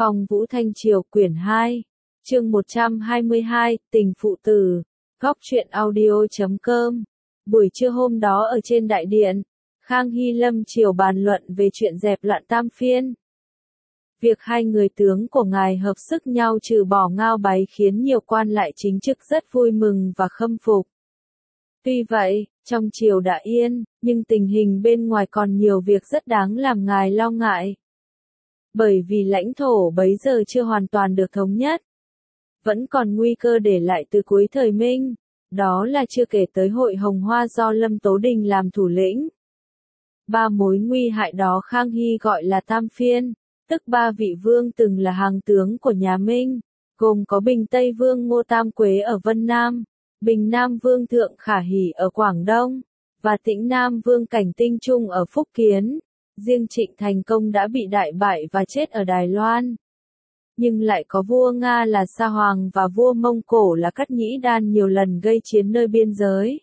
Phong Vũ Thanh Triều quyển 2, chương 122, tình phụ tử, góc truyện audio.com. Buổi trưa hôm đó ở trên đại điện, Khang Hy Lâm Triều bàn luận về chuyện dẹp loạn Tam Phiên. Việc hai người tướng của ngài hợp sức nhau trừ bỏ Ngao Báy khiến nhiều quan lại chính trực rất vui mừng và khâm phục. Tuy vậy, trong triều đã yên, nhưng tình hình bên ngoài còn nhiều việc rất đáng làm ngài lo ngại. Bởi vì lãnh thổ bấy giờ chưa hoàn toàn được thống nhất. Vẫn còn nguy cơ để lại từ cuối thời Minh, đó là chưa kể tới hội Hồng Hoa do Lâm Tố Đình làm thủ lĩnh. Ba mối nguy hại đó Khang Hy gọi là Tam Phiên, tức ba vị vương từng là hàng tướng của nhà Minh, gồm có Bình Tây Vương Ngô Tam Quế ở Vân Nam, Bình Nam Vương Thượng Khả Hỷ ở Quảng Đông, và Tĩnh Nam Vương Cảnh Tinh Trung ở Phúc Kiến. Riêng Trịnh Thành Công đã bị đại bại và chết ở Đài Loan. Nhưng lại có vua Nga là Sa Hoàng và vua Mông Cổ là Cát Nhĩ Đan nhiều lần gây chiến nơi biên giới.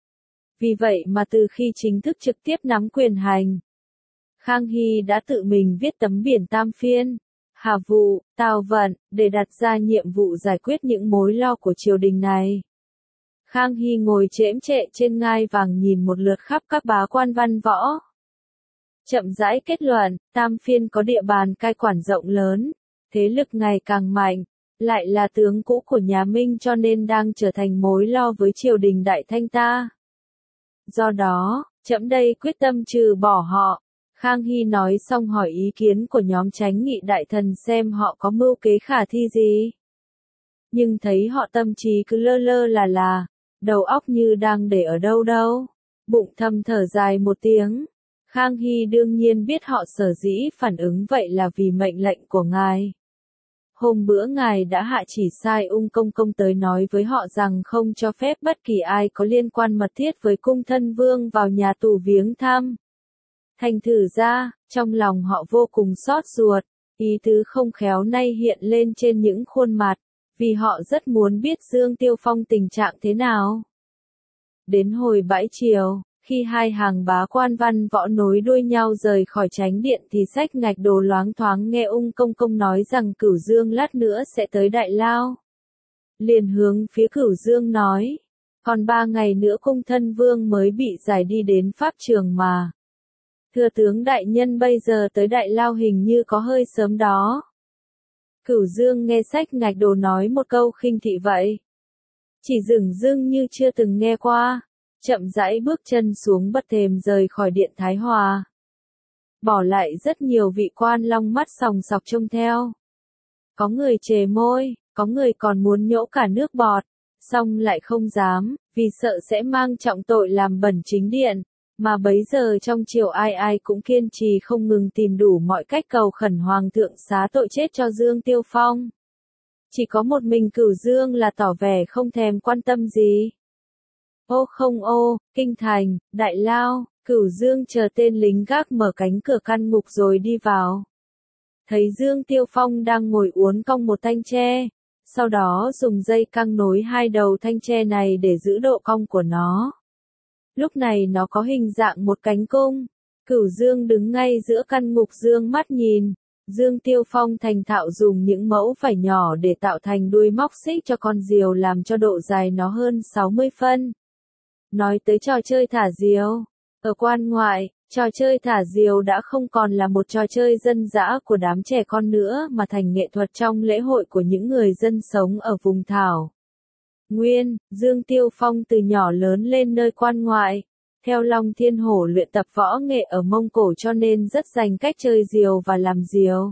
Vì vậy mà từ khi chính thức trực tiếp nắm quyền hành, Khang Hy đã tự mình viết tấm biển Tam Phiên, Hà Vụ, Tào Vận, để đặt ra nhiệm vụ giải quyết những mối lo của triều đình này. Khang Hy ngồi chễm chệ trên ngai vàng nhìn một lượt khắp các bá quan văn võ. Chậm rãi kết luận, Tam Phiên có địa bàn cai quản rộng lớn, thế lực ngày càng mạnh, lại là tướng cũ của nhà Minh cho nên đang trở thành mối lo với triều đình Đại Thanh ta. Do đó, trẫm đây quyết tâm trừ bỏ họ. Khang Hy nói xong hỏi ý kiến của nhóm chánh nghị đại thần xem họ có mưu kế khả thi gì. Nhưng thấy họ tâm trí cứ lơ lơ là, đầu óc như đang để ở đâu đâu. Bụng thầm thở dài một tiếng. Khang Hy đương nhiên biết họ sở dĩ phản ứng vậy là vì mệnh lệnh của ngài. Hôm bữa ngài đã hạ chỉ sai Ung Công Công tới nói với họ rằng không cho phép bất kỳ ai có liên quan mật thiết với cung thân vương vào nhà tù viếng thăm. Thành thử ra, trong lòng họ vô cùng xót ruột, ý tứ không khéo nay hiện lên trên những khuôn mặt, vì họ rất muốn biết Dương Tiêu Phong tình trạng thế nào. Đến hồi bãi chiều, khi hai hàng bá quan văn võ nối đuôi nhau rời khỏi chánh điện thì Sách Ngạch Đồ loáng thoáng nghe Ung Công Công nói rằng Cửu Dương lát nữa sẽ tới Đại Lao. Liền hướng phía Cửu Dương nói, còn 3 ngày nữa cung thân vương mới bị giải đi đến pháp trường mà. Thưa tướng đại nhân bây giờ tới Đại Lao hình như có hơi sớm đó. Cửu Dương nghe Sách Ngạch Đồ nói một câu khinh thị vậy. Chỉ dửng dưng như chưa từng nghe qua. Chậm rãi bước chân xuống bậc thềm rời khỏi điện Thái Hòa. Bỏ lại rất nhiều vị quan long mắt sòng sọc trông theo. Có người chề môi, có người còn muốn nhổ cả nước bọt, song lại không dám, vì sợ sẽ mang trọng tội làm bẩn chính điện, mà bấy giờ trong triều ai ai cũng kiên trì không ngừng tìm đủ mọi cách cầu khẩn Hoàng thượng xá tội chết cho Dương Tiêu Phong. Chỉ có một mình Cửu Dương là tỏ vẻ không thèm quan tâm gì. Ô không ô, kinh thành, Đại Lao, Cửu Dương chờ tên lính gác mở cánh cửa căn ngục rồi đi vào. Thấy Dương Tiêu Phong đang ngồi uốn cong một thanh tre, sau đó dùng dây căng nối hai đầu thanh tre này để giữ độ cong của nó. Lúc này nó có hình dạng một cánh cung. Cửu Dương đứng ngay giữa căn ngục dương mắt nhìn. Dương Tiêu Phong thành thạo dùng những mẫu vải nhỏ để tạo thành đuôi móc xích cho con diều làm cho độ dài nó hơn 60 phân. Nói tới trò chơi thả diều, ở quan ngoại, trò chơi thả diều đã không còn là một trò chơi dân dã của đám trẻ con nữa mà thành nghệ thuật trong lễ hội của những người dân sống ở vùng thảo Nguyên. Dương Tiêu Phong từ nhỏ lớn lên nơi quan ngoại, theo Long Thiên Hổ luyện tập võ nghệ ở Mông Cổ cho nên rất rành cách chơi diều và làm diều.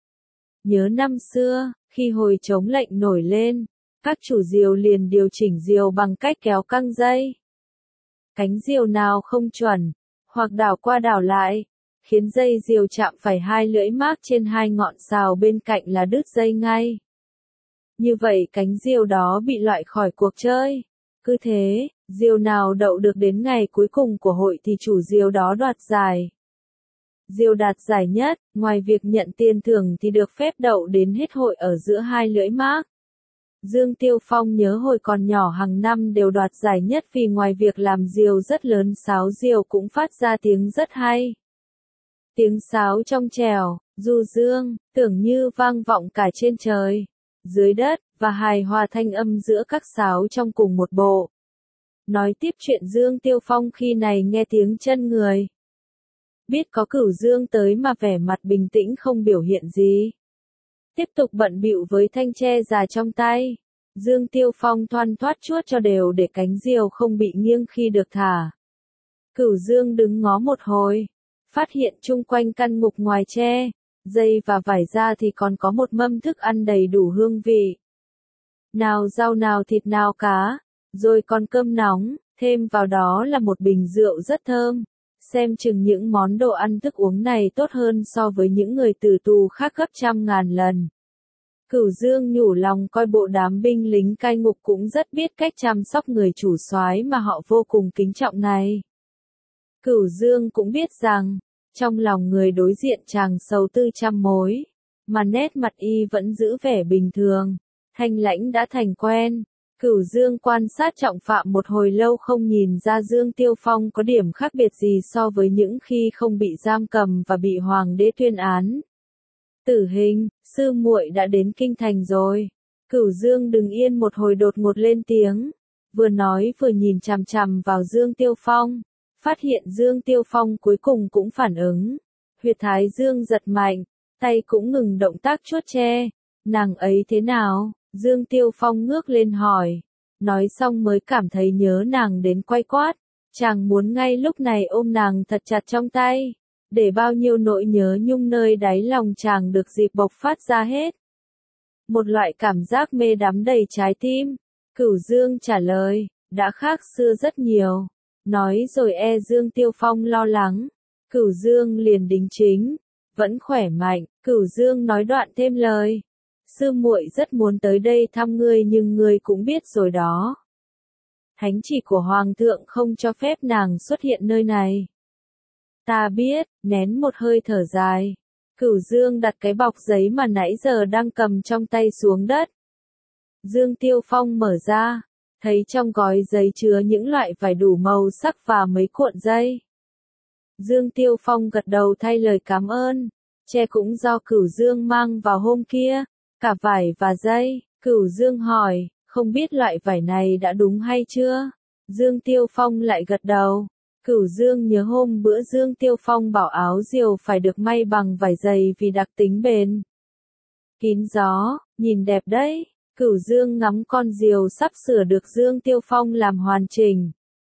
Nhớ năm xưa, khi hồi chống lệnh nổi lên, các chủ diều liền điều chỉnh diều bằng cách kéo căng dây. Cánh diều nào không chuẩn, hoặc đảo qua đảo lại, khiến dây diều chạm phải hai lưỡi mác trên hai ngọn sào bên cạnh là đứt dây ngay. Như vậy cánh diều đó bị loại khỏi cuộc chơi. Cứ thế, diều nào đậu được đến ngày cuối cùng của hội thì chủ diều đó đoạt giải. Diều đạt giải nhất, ngoài việc nhận tiền thưởng thì được phép đậu đến hết hội ở giữa hai lưỡi mác. Dương Tiêu Phong nhớ hồi còn nhỏ hàng năm đều đoạt giải nhất vì ngoài việc làm diều rất lớn sáo diều cũng phát ra tiếng rất hay. Tiếng sáo trong trẻo, du dương, tưởng như vang vọng cả trên trời, dưới đất, và hài hòa thanh âm giữa các sáo trong cùng một bộ. Nói tiếp chuyện Dương Tiêu Phong khi này nghe tiếng chân người. Biết có Cửu Dương tới mà vẻ mặt bình tĩnh không biểu hiện gì. Tiếp tục bận bịu với thanh tre già trong tay. Dương Tiêu Phong thoăn thoắt chuốt cho đều để cánh diều không bị nghiêng khi được thả. Cửu Dương đứng ngó một hồi, phát hiện chung quanh căn ngục ngoài tre, dây và vải ra thì còn có một mâm thức ăn đầy đủ hương vị. Nào rau nào thịt nào cá, rồi còn cơm nóng, thêm vào đó là một bình rượu rất thơm. Xem chừng những món đồ ăn thức uống này tốt hơn so với những người tử tù khác gấp trăm ngàn lần. Cửu Dương nhủ lòng coi bộ đám binh lính cai ngục cũng rất biết cách chăm sóc người chủ soái mà họ vô cùng kính trọng này. Cửu Dương cũng biết rằng, trong lòng người đối diện chàng sầu tư trăm mối, mà nét mặt y vẫn giữ vẻ bình thường, thanh lãnh đã thành quen. Cửu Dương quan sát trọng phạm một hồi lâu không nhìn ra Dương Tiêu Phong có điểm khác biệt gì so với những khi không bị giam cầm và bị hoàng đế tuyên án. Tử hình, sư muội đã đến kinh thành rồi. Cửu Dương đứng yên một hồi đột ngột lên tiếng, vừa nói vừa nhìn chằm chằm vào Dương Tiêu Phong, phát hiện Dương Tiêu Phong cuối cùng cũng phản ứng. Huyệt thái Dương giật mạnh, tay cũng ngừng động tác chuốt tre. Nàng ấy thế nào? Dương Tiêu Phong ngước lên hỏi, nói xong mới cảm thấy nhớ nàng đến quay quát, chàng muốn ngay lúc này ôm nàng thật chặt trong tay, để bao nhiêu nỗi nhớ nhung nơi đáy lòng chàng được dịp bộc phát ra hết. Một loại cảm giác mê đắm đầy trái tim. Cửu Dương trả lời, đã khác xưa rất nhiều. Nói rồi Dương Tiêu Phong lo lắng. Cửu Dương liền đính chính, vẫn khỏe mạnh. Cửu Dương nói đoạn thêm lời, sư muội rất muốn tới đây thăm ngươi nhưng ngươi cũng biết rồi đó. Thánh chỉ của Hoàng thượng không cho phép nàng xuất hiện nơi này. Ta biết, nén một hơi thở dài. Cửu Dương đặt cái bọc giấy mà nãy giờ đang cầm trong tay xuống đất. Dương Tiêu Phong mở ra, thấy trong gói giấy chứa những loại vải đủ màu sắc và mấy cuộn dây. Dương Tiêu Phong gật đầu thay lời cảm ơn. Tre cũng do Cửu Dương mang vào hôm kia, cả vải và dây. Cửu Dương hỏi, không biết loại vải này đã đúng hay chưa? Dương Tiêu Phong lại gật đầu. Cửu Dương nhớ hôm bữa Dương Tiêu Phong bảo áo diều phải được may bằng vải dày vì đặc tính bền kín gió, nhìn đẹp đấy. Cửu Dương ngắm con diều sắp sửa được Dương Tiêu Phong làm hoàn chỉnh.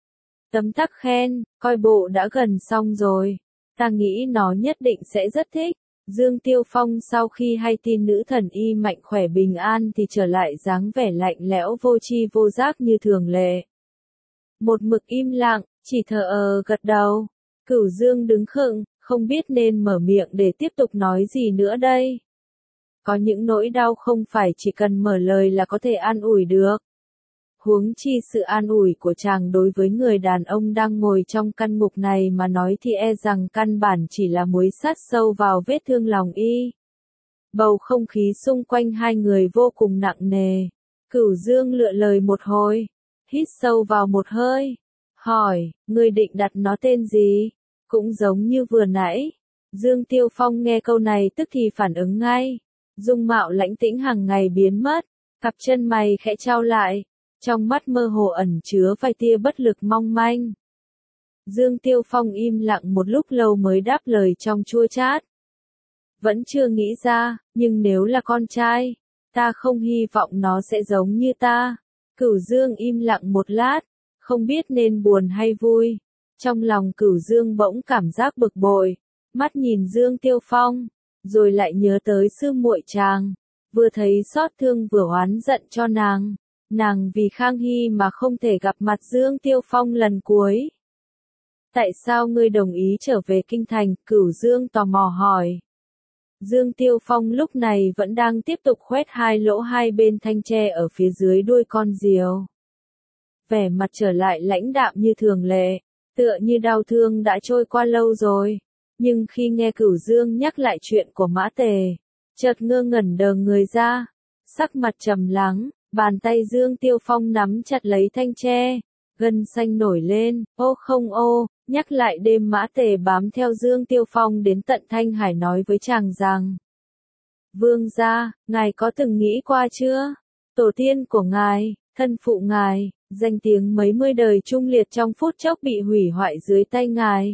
Tấm tắc khen, coi bộ đã gần xong rồi. Ta nghĩ nó nhất định sẽ rất thích. Dương Tiêu Phong sau khi hay tin nữ thần y mạnh khỏe bình an thì trở lại dáng vẻ lạnh lẽo vô tri vô giác như thường lệ. Một mực im lặng, chỉ thờ gật đầu. Cửu Dương đứng khựng, không biết nên mở miệng để tiếp tục nói gì nữa đây. Có những nỗi đau không phải chỉ cần mở lời là có thể an ủi được. Huống chi sự an ủi của chàng đối với người đàn ông đang ngồi trong căn ngục này mà nói thì rằng căn bản chỉ là muối sát sâu vào vết thương lòng y. Bầu không khí xung quanh hai người vô cùng nặng nề. Cửu Dương lựa lời một hồi, hít sâu vào một hơi, hỏi, người định đặt nó tên gì? Cũng giống như vừa nãy. Dương Tiêu Phong nghe câu này tức thì phản ứng ngay. Dung mạo lãnh tĩnh hàng ngày biến mất, cặp chân mày khẽ trao lại, trong mắt mơ hồ ẩn chứa vài tia bất lực mong manh. Dương Tiêu Phong im lặng một lúc lâu mới đáp lời trong chua chát. Vẫn chưa nghĩ ra, nhưng nếu là con trai, ta không hy vọng nó sẽ giống như ta. Cửu Dương im lặng một lát, không biết nên buồn hay vui. Trong lòng Cửu Dương bỗng cảm giác bực bội, mắt nhìn Dương Tiêu Phong, rồi lại nhớ tới sư muội chàng, vừa thấy xót thương vừa oán giận cho nàng. Nàng vì Khang Hy mà không thể gặp mặt Dương Tiêu Phong lần cuối. Tại sao ngươi đồng ý trở về kinh thành? Cửu Dương tò mò hỏi. Dương Tiêu Phong lúc này vẫn đang tiếp tục khoét hai lỗ hai bên thanh tre ở phía dưới đuôi con diều. Vẻ mặt trở lại lãnh đạm như thường lệ, tựa như đau thương đã trôi qua lâu rồi. Nhưng khi nghe Cửu Dương nhắc lại chuyện của Mã Tề, chợt ngơ ngẩn đờ người ra, sắc mặt trầm lắng, bàn tay Dương Tiêu Phong nắm chặt lấy thanh tre, Gân xanh nổi lên, ô không ô, nhắc lại đêm Mã Tề bám theo Dương Tiêu Phong đến tận Thanh Hải nói với chàng rằng: Vương gia, ngài có từng nghĩ qua chưa? Tổ tiên của ngài, thân phụ ngài, danh tiếng mấy mươi đời trung liệt trong phút chốc bị hủy hoại dưới tay ngài.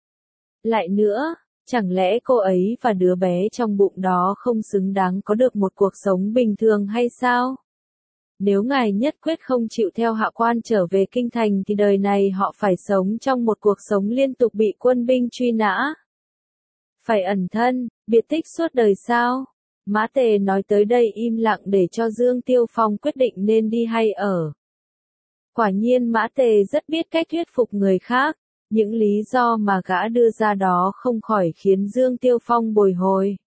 Lại nữa, chẳng lẽ cô ấy và đứa bé trong bụng đó không xứng đáng có được một cuộc sống bình thường hay sao? Nếu ngài nhất quyết không chịu theo hạ quan trở về kinh thành thì đời này họ phải sống trong một cuộc sống liên tục bị quân binh truy nã. Phải ẩn thân, biệt tích suốt đời sao? Mã Tề nói tới đây im lặng để cho Dương Tiêu Phong quyết định nên đi hay ở. Quả nhiên Mã Tề rất biết cách thuyết phục người khác, những lý do mà gã đưa ra đó không khỏi khiến Dương Tiêu Phong bồi hồi.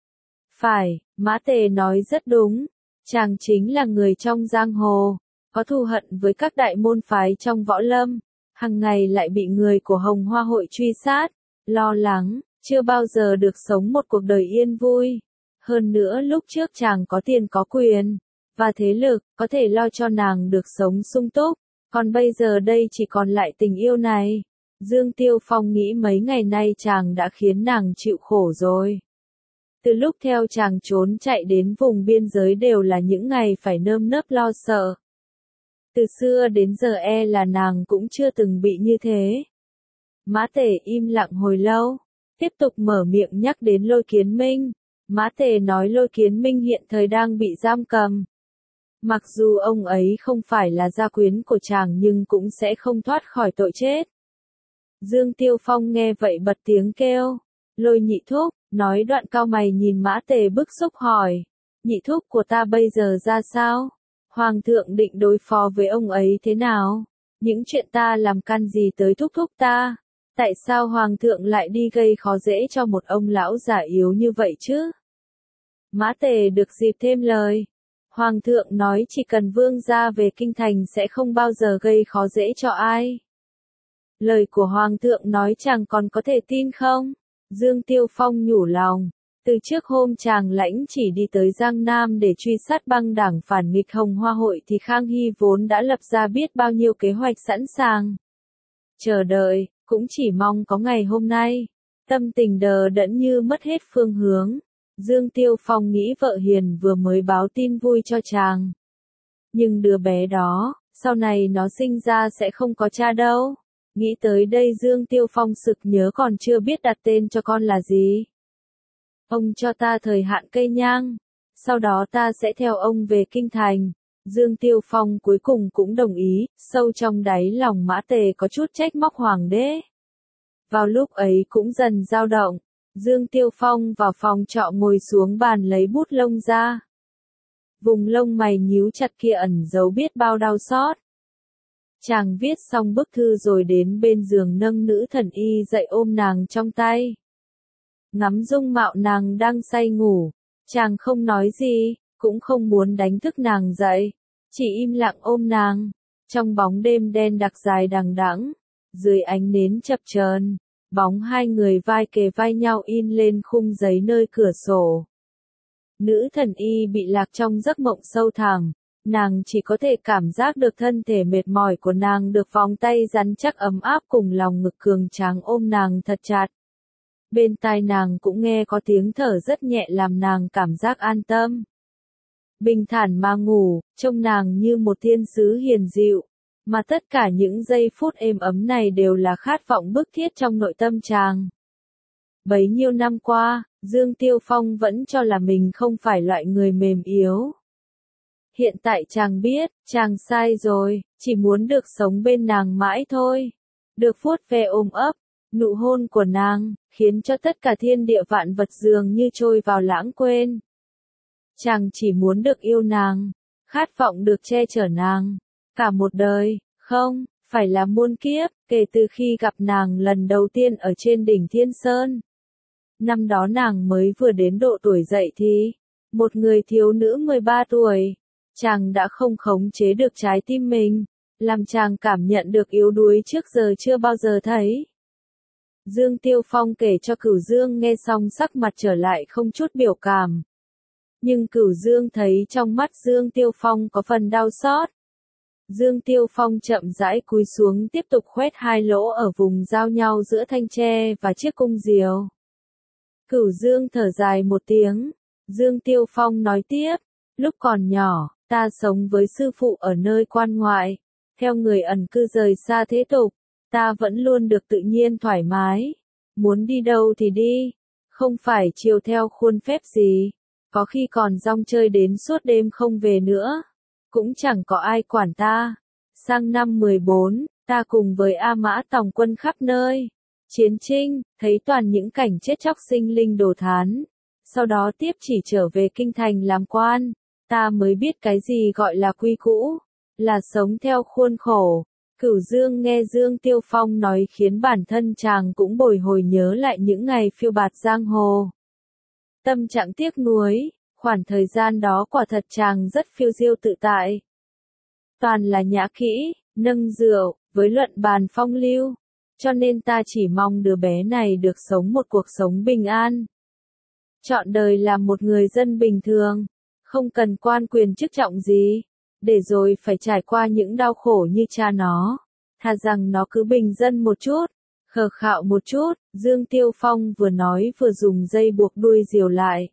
Phải, Mã Tề nói rất đúng, chàng chính là người trong giang hồ, có thù hận với các đại môn phái trong võ lâm, hàng ngày lại bị người của Hồng Hoa hội truy sát, lo lắng, chưa bao giờ được sống một cuộc đời yên vui. Hơn nữa lúc trước chàng có tiền có quyền, và thế lực, có thể lo cho nàng được sống sung túc, còn bây giờ đây chỉ còn lại tình yêu này. Dương Tiêu Phong nghĩ mấy ngày nay chàng đã khiến nàng chịu khổ rồi. Từ lúc theo chàng trốn chạy đến vùng biên giới đều là những ngày phải nơm nớp lo sợ. Từ xưa đến giờ là nàng cũng chưa từng bị như thế. Mã Tề im lặng hồi lâu, tiếp tục mở miệng nhắc đến Lôi Kiến Minh. Mã Tề nói Lôi Kiến Minh hiện thời đang bị giam cầm. Mặc dù ông ấy không phải là gia quyến của chàng nhưng cũng sẽ không thoát khỏi tội chết. Dương Tiêu Phong nghe vậy bật tiếng kêu, Lôi nhị thúc, nói đoạn cau mày nhìn Mã Tề bức xúc hỏi, nhị thúc của ta bây giờ ra sao? Hoàng thượng định đối phó với ông ấy thế nào? Những chuyện ta làm can gì tới thúc thúc ta? Tại sao Hoàng thượng lại đi gây khó dễ cho một ông lão già yếu như vậy chứ? Mã Tề được dịp thêm lời. Hoàng thượng nói chỉ cần vương gia về kinh thành sẽ không bao giờ gây khó dễ cho ai. Lời của Hoàng thượng nói chàng còn có thể tin không? Dương Tiêu Phong nhủ lòng. Từ trước hôm chàng lãnh chỉ đi tới Giang Nam để truy sát băng đảng phản nghịch Hồng Hoa hội thì Khang Hy vốn đã lập ra biết bao nhiêu kế hoạch sẵn sàng. Chờ đợi, cũng chỉ mong có ngày hôm nay. Tâm tình đờ đẫn như mất hết phương hướng. Dương Tiêu Phong nghĩ vợ hiền vừa mới báo tin vui cho chàng. Nhưng đứa bé đó, sau này nó sinh ra sẽ không có cha đâu. Nghĩ tới đây Dương Tiêu Phong sực nhớ còn chưa biết đặt tên cho con là gì. Ông cho ta thời hạn cây nhang, sau đó ta sẽ theo ông về kinh thành. Dương Tiêu Phong cuối cùng cũng đồng ý, sâu trong đáy lòng Mã Tề có chút trách móc hoàng đế. Vào lúc ấy cũng dần dao động, Dương Tiêu Phong vào phòng trọ ngồi xuống bàn lấy bút lông ra. Vùng lông mày nhíu chặt kia ẩn giấu biết bao đau xót. Chàng viết xong bức thư rồi đến bên giường nâng nữ thần y dậy ôm nàng trong tay. Ngắm dung mạo nàng đang say ngủ, chàng không nói gì, cũng không muốn đánh thức nàng dậy, chỉ im lặng ôm nàng. Trong bóng đêm đen đặc dài đằng đẵng, dưới ánh nến chập chờn, bóng hai người vai kề vai nhau in lên khung giấy nơi cửa sổ. Nữ thần y bị lạc trong giấc mộng sâu thẳm, nàng chỉ có thể cảm giác được thân thể mệt mỏi của nàng được vòng tay rắn chắc ấm áp cùng lòng ngực cường tráng ôm nàng thật chặt. Bên tai nàng cũng nghe có tiếng thở rất nhẹ làm nàng cảm giác an tâm. Bình thản mà ngủ, trông nàng như một thiên sứ hiền dịu, mà tất cả những giây phút êm ấm này đều là khát vọng bức thiết trong nội tâm chàng. Bấy nhiêu năm qua, Dương Tiêu Phong vẫn cho là mình không phải loại người mềm yếu. Hiện tại chàng biết, chàng sai rồi, chỉ muốn được sống bên nàng mãi thôi. Được vuốt ve ôm ấp, nụ hôn của nàng, khiến cho tất cả thiên địa vạn vật dường như trôi vào lãng quên. Chàng chỉ muốn được yêu nàng, khát vọng được che chở nàng, cả một đời, không, phải là muôn kiếp, kể từ khi gặp nàng lần đầu tiên ở trên đỉnh Thiên Sơn. Năm đó nàng mới vừa đến độ tuổi dậy thì, một người thiếu nữ 13 tuổi, chàng đã không khống chế được trái tim mình, làm chàng cảm nhận được yếu đuối trước giờ chưa bao giờ thấy. Dương Tiêu Phong kể cho Cửu Dương nghe xong sắc mặt trở lại không chút biểu cảm. Nhưng Cửu Dương thấy trong mắt Dương Tiêu Phong có phần đau xót. Dương Tiêu Phong chậm rãi cúi xuống tiếp tục khoét hai lỗ ở vùng giao nhau giữa thanh tre và chiếc cung diều. Cửu Dương thở dài một tiếng. Dương Tiêu Phong nói tiếp, lúc còn nhỏ, ta sống với sư phụ ở nơi quan ngoại, theo người ẩn cư rời xa thế tục, ta vẫn luôn được tự nhiên thoải mái, muốn đi đâu thì đi, không phải chiều theo khuôn phép gì, có khi còn rong chơi đến suốt đêm không về nữa, cũng chẳng có ai quản ta. Sang năm 14, ta cùng với A Mã tòng quân khắp nơi, chiến trinh, thấy toàn những cảnh chết chóc sinh linh đồ thán. Sau đó tiếp chỉ trở về kinh thành làm quan, ta mới biết cái gì gọi là quy cũ, là sống theo khuôn khổ. Cửu Dương nghe Dương Tiêu Phong nói khiến bản thân chàng cũng bồi hồi nhớ lại những ngày phiêu bạt giang hồ. Tâm trạng tiếc nuối, khoảng thời gian đó quả thật chàng rất phiêu diêu tự tại. Toàn là nhã kỹ, nâng rượu, với luận bàn phong lưu, cho nên ta chỉ mong đứa bé này được sống một cuộc sống bình an. Chọn đời làm một người dân bình thường, không cần quan quyền chức trọng gì, để rồi phải trải qua những đau khổ như cha nó. Thà rằng nó cứ bình dân một chút, khờ khạo một chút. Dương Tiêu Phong vừa nói vừa dùng dây buộc đuôi diều lại,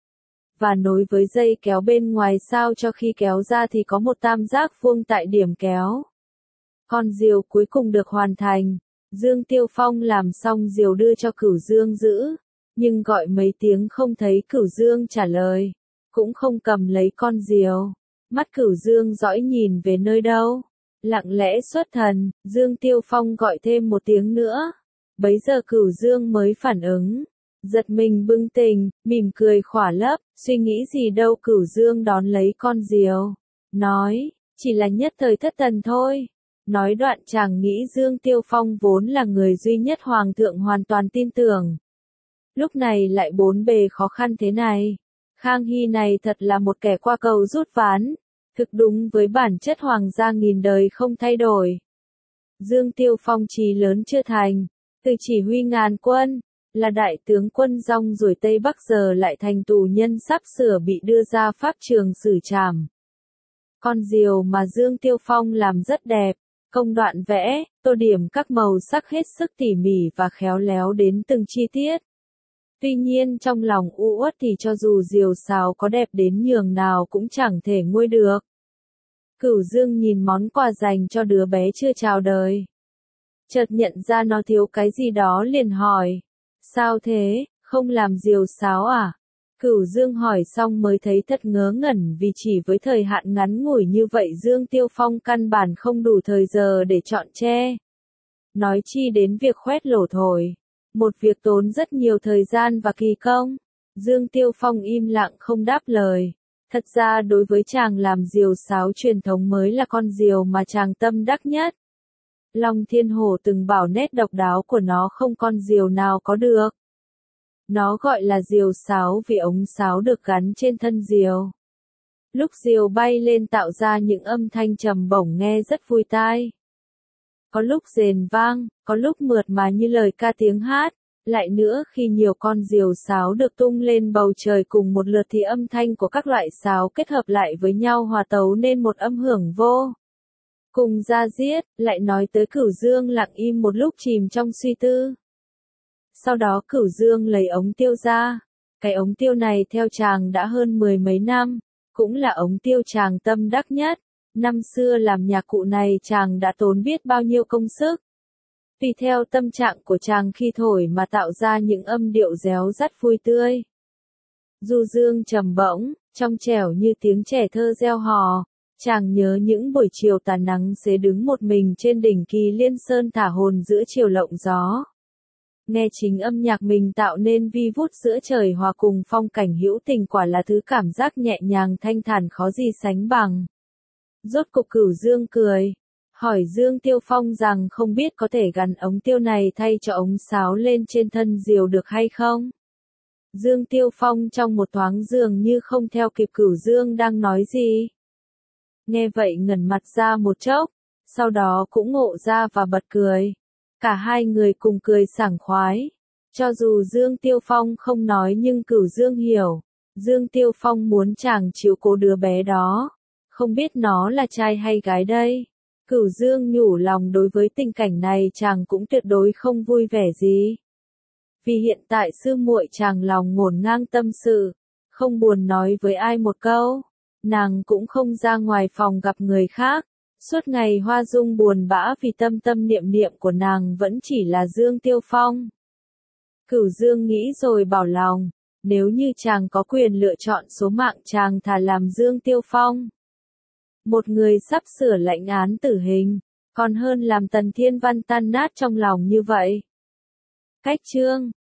và nối với dây kéo bên ngoài sao cho khi kéo ra thì có một tam giác vuông tại điểm kéo. Con diều cuối cùng được hoàn thành. Dương Tiêu Phong làm xong diều đưa cho Cửu Dương giữ, nhưng gọi mấy tiếng không thấy Cửu Dương trả lời, cũng không cầm lấy con diều. Mắt Cửu Dương dõi nhìn về nơi đâu, lặng lẽ xuất thần. Dương Tiêu Phong gọi thêm một tiếng nữa, bấy giờ Cửu Dương mới phản ứng, giật mình bừng tỉnh, mỉm cười khỏa lấp, suy nghĩ gì đâu. Cửu Dương đón lấy con diều, nói, chỉ là nhất thời thất thần thôi. Nói đoạn chàng nghĩ Dương Tiêu Phong vốn là người duy nhất Hoàng thượng hoàn toàn tin tưởng. Lúc này lại bốn bề khó khăn thế này. Khang Hy này thật là một kẻ qua cầu rút ván, thực đúng với bản chất hoàng gia nghìn đời không thay đổi. Dương Tiêu Phong chí lớn chưa thành, từ chỉ huy ngàn quân, là đại tướng quân rong ruổi Tây Bắc giờ lại thành tù nhân sắp sửa bị đưa ra pháp trường xử trảm. Con diều mà Dương Tiêu Phong làm rất đẹp, công đoạn vẽ, tô điểm các màu sắc hết sức tỉ mỉ và khéo léo đến từng chi tiết. Tuy nhiên trong lòng u uất thì cho dù diều sáo có đẹp đến nhường nào cũng chẳng thể nguôi được. Cửu Dương nhìn món quà dành cho đứa bé chưa chào đời, chợt nhận ra nó thiếu cái gì đó liền hỏi, sao thế, không làm diều sáo à? Cửu Dương hỏi xong mới thấy thật ngớ ngẩn vì chỉ với thời hạn ngắn ngủi như vậy Dương Tiêu Phong căn bản không đủ thời giờ để chọn tre. Nói chi đến việc khoét lỗ thổi, một việc tốn rất nhiều thời gian và kỳ công. Dương Tiêu Phong im lặng không đáp lời. Thật ra đối với chàng làm diều sáo truyền thống mới là con diều mà chàng tâm đắc nhất. Long Thiên Hổ từng bảo nét độc đáo của nó không con diều nào có được. Nó gọi là diều sáo vì ống sáo được gắn trên thân diều. Lúc diều bay lên tạo ra những âm thanh trầm bổng nghe rất vui tai. Có lúc rền vang, có lúc mượt mà như lời ca tiếng hát. Lại nữa khi nhiều con diều sáo được tung lên bầu trời cùng một lượt thì âm thanh của các loại sáo kết hợp lại với nhau hòa tấu nên một âm hưởng vô cùng da diết. Lại nói tới Cửu Dương lặng im một lúc chìm trong suy tư. Sau đó Cửu Dương lấy ống tiêu ra. Cái ống tiêu này theo chàng đã hơn 10 mấy năm, cũng là ống tiêu chàng tâm đắc nhất. Năm xưa làm nhạc cụ này chàng đã tốn biết bao nhiêu công sức. Tùy theo tâm trạng của chàng khi thổi mà tạo ra những âm điệu réo rắt vui tươi. Du dương trầm bổng, trong trẻo như tiếng trẻ thơ reo hò. Chàng nhớ những buổi chiều tà nắng xế đứng một mình trên đỉnh Kỳ Liên Sơn thả hồn giữa chiều lộng gió. Nghe chính âm nhạc mình tạo nên vi vút giữa trời hòa cùng phong cảnh hữu tình quả là thứ cảm giác nhẹ nhàng thanh thản khó gì sánh bằng. Rốt cục Cửu Dương cười, hỏi Dương Tiêu Phong rằng không biết có thể gắn ống tiêu này thay cho ống sáo lên trên thân diều được hay không? Dương Tiêu Phong trong một thoáng dường như không theo kịp Cửu Dương đang nói gì. Nghe vậy ngẩn mặt ra một chốc, sau đó cũng ngộ ra và bật cười. Cả hai người cùng cười sảng khoái. Cho dù Dương Tiêu Phong không nói nhưng Cửu Dương hiểu. Dương Tiêu Phong muốn chàng chiếu cố đứa bé đó. Không biết nó là trai hay gái đây? Cửu Dương nhủ lòng đối với tình cảnh này chàng cũng tuyệt đối không vui vẻ gì. Vì hiện tại sư muội chàng lòng ngổn ngang tâm sự, không buồn nói với ai một câu. Nàng cũng không ra ngoài phòng gặp người khác. Suốt ngày Hoa Dung buồn bã vì tâm tâm niệm niệm của nàng vẫn chỉ là Dương Tiêu Phong. Cửu Dương nghĩ rồi bảo lòng, nếu như chàng có quyền lựa chọn số mạng chàng thà làm Dương Tiêu Phong. Một người sắp sửa lãnh án tử hình, còn hơn làm Tần Thiên Văn tan nát trong lòng như vậy. Cách chương